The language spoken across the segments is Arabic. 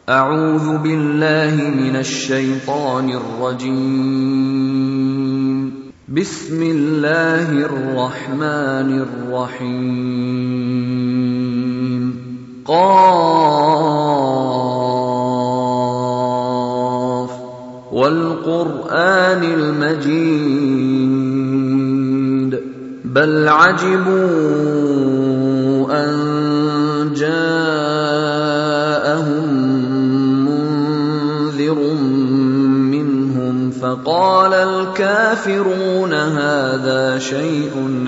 أعوذ بالله من الشيطان الرجيم. بسم الله الرحمن الرحيم. قاف والقرآن المجيد بل عجبوا أن جاءهم منذر منهم فقال الكافرون هذا شيء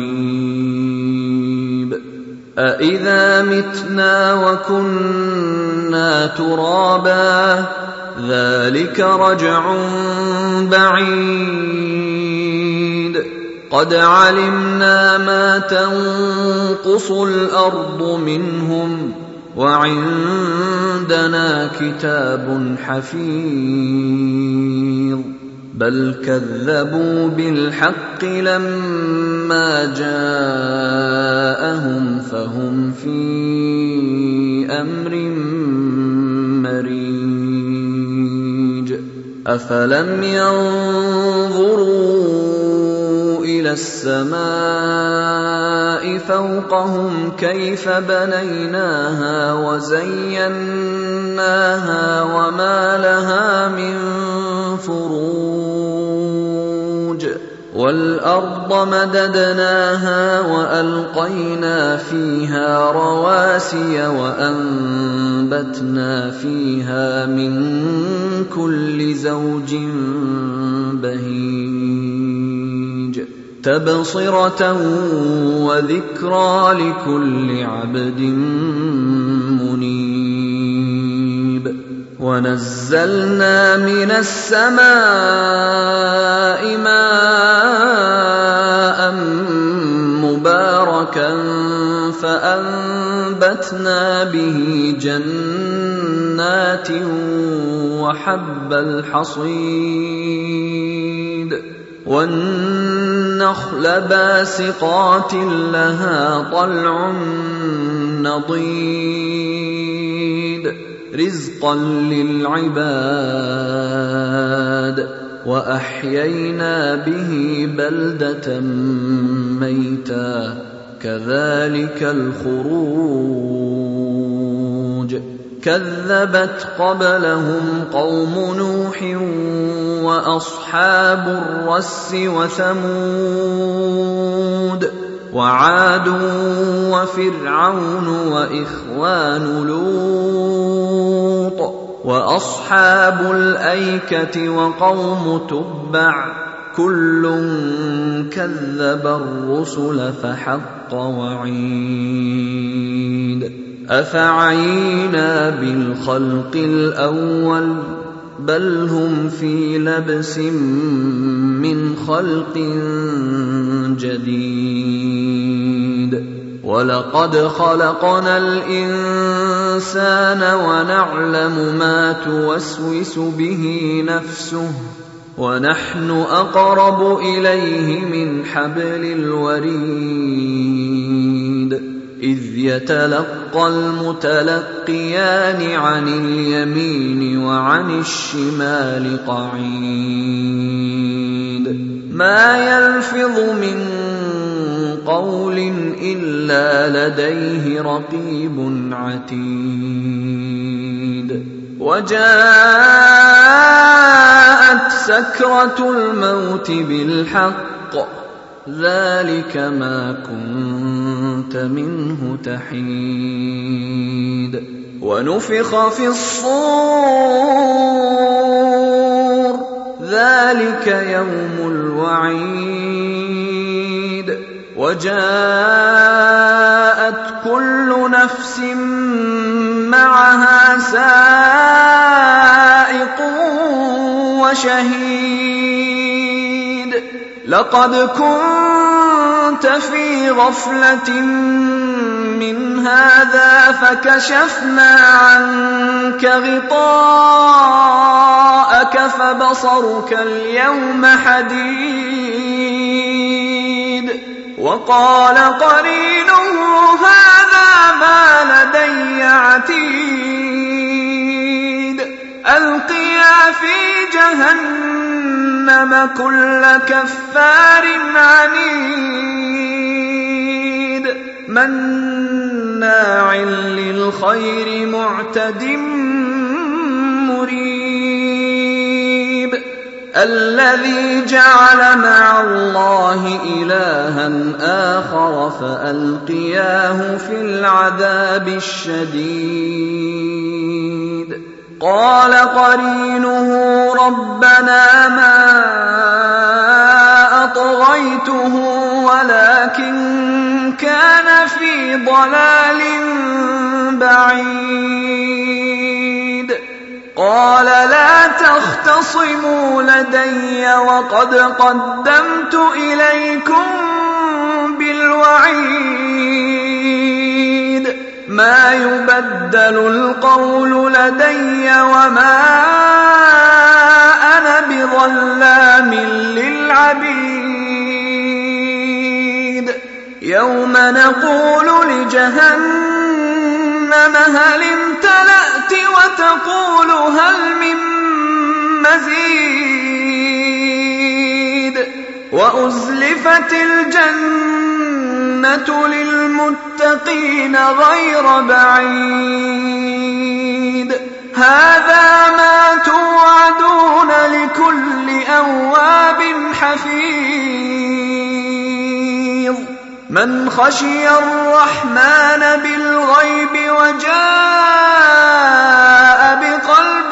عجيب أإذا متنا وكنا ترابا ذلك رجع بعيد قد علمنا ما تنقص الأرض منهم وعندنا كتاب حفيظ بل كذبوا بالحق لما جاءهم فهم في أمر مريج أفلم ينظروا إلى السماء فوقهم كيف بنيناها وزيناها وما لها من فروج والأرض مددناها وألقينا فيها رواسي وأنبتنا فيها من كل زوج بهيج تبصرة وذكرى لكل عبد منيب ونزلنا من السماء ماء مباركا فأنبتنا به جنات وحب الحصيد والنخل باسقات لها طلع نضيد رزقا للعباد وأحيينا به بلدة ميتا كذلك الخروج كذبت قبلهم قوم نوح وأصحاب الرس وثمود وعاد وفرعون وإخوان لوط وأصحاب الأيكة وقوم تبع كل كذب الرسل فحق وعيد أفعينا بالخلق الأول بل هم في لبس من خلق جديد ولقد خلقنا الإنسان ونعلم ما توسوس به نفسه ونحن أقرب إليه من حبل الوريد إذ يتلقى المتلقيان عن اليمين وعن الشمال قعيد ما يلفظ من قول إلا لديه رقيب عتيد وجاءت سكرة الموت بالحق ذلك ما كنت منه تحيد ونفخ في الصور ذلك يوم الوعيد وجاءت كل نفس معها سائق وشهيد لقد كنت في غفلة من هذا فكشفنا عنك غطاءك فبصرك اليوم حديد وقال قرينه هذا ما لدي عتيد ألقيا في جهنم كل كفار عنيد مناع للخير معتد مريب الذي جعل مع الله إلها آخر فألقياه في العذاب الشديد قال قرينه ربنا ما أطغيته ولكن كان في ضلال بعيد قال لا تختصموا لدي وقد قدمت إليكم بالوعيد ما يبدل القول لدي وما أنا بظلام للعبيد يوم نقول لجهنم هل امتلأت وتقول هل من مزيد وأزلفت الجنة للمتقين غير بعيد هذا ما توعدون لكل أواب حفيظ من خشي الرحمن بالغيب وجاء بقلب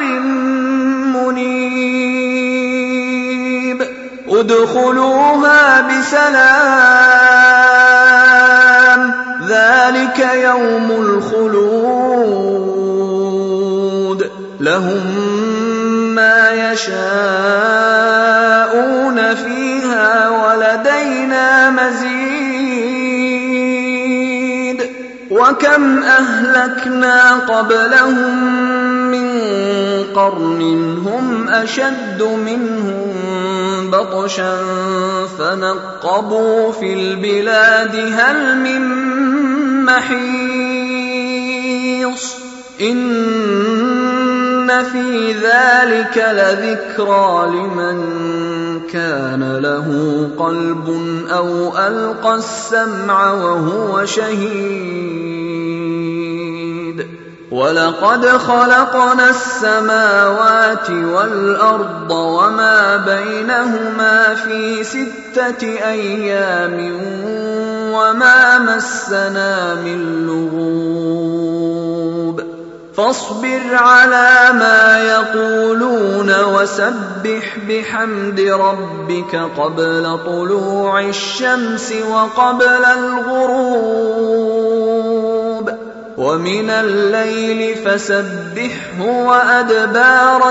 منيب ادخلوها بسلام ذلك يوم الخلود لهم ما يشاءون فيها ولدينا مزيد وكم أهلكنا قبلهم من قرن هم أشد منهم بطشا فنقبوا في البلاد هل من محيص إن في ذلك لذكرى لمن كان له قلب أو ألقى السمع وهو شهيد ولقد خلقنا السماوات والأرض وما بينهما في 6 أيام وما مسنا من لغوب فاصبر على ما يقولون وسبح بحمد ربك قبل طلوع الشمس وقبل الغروب ومن الليل فسبحه وأدبار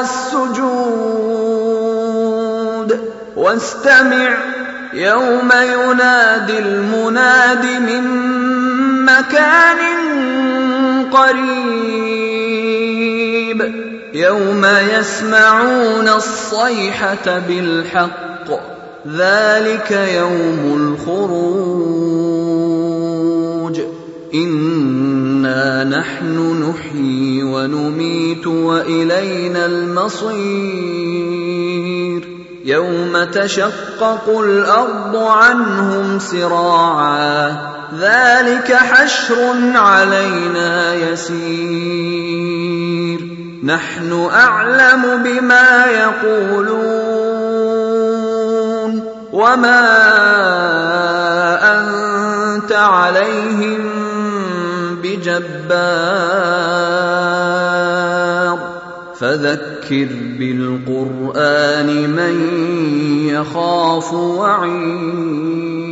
السجود واستمع يوم ينادي المناد من مكان قريب يوم يسمعون الصيحة بالحق ذلك يوم الخروج إنا نحن نحيي ونميت وإلينا المصير يوم تشقق الأرض عنهم سراعا ذلك حشر علينا يسير نحن أعلم بما يقولون وما أنت عليهم بجبار فذكر بالقرآن من يخاف وعيد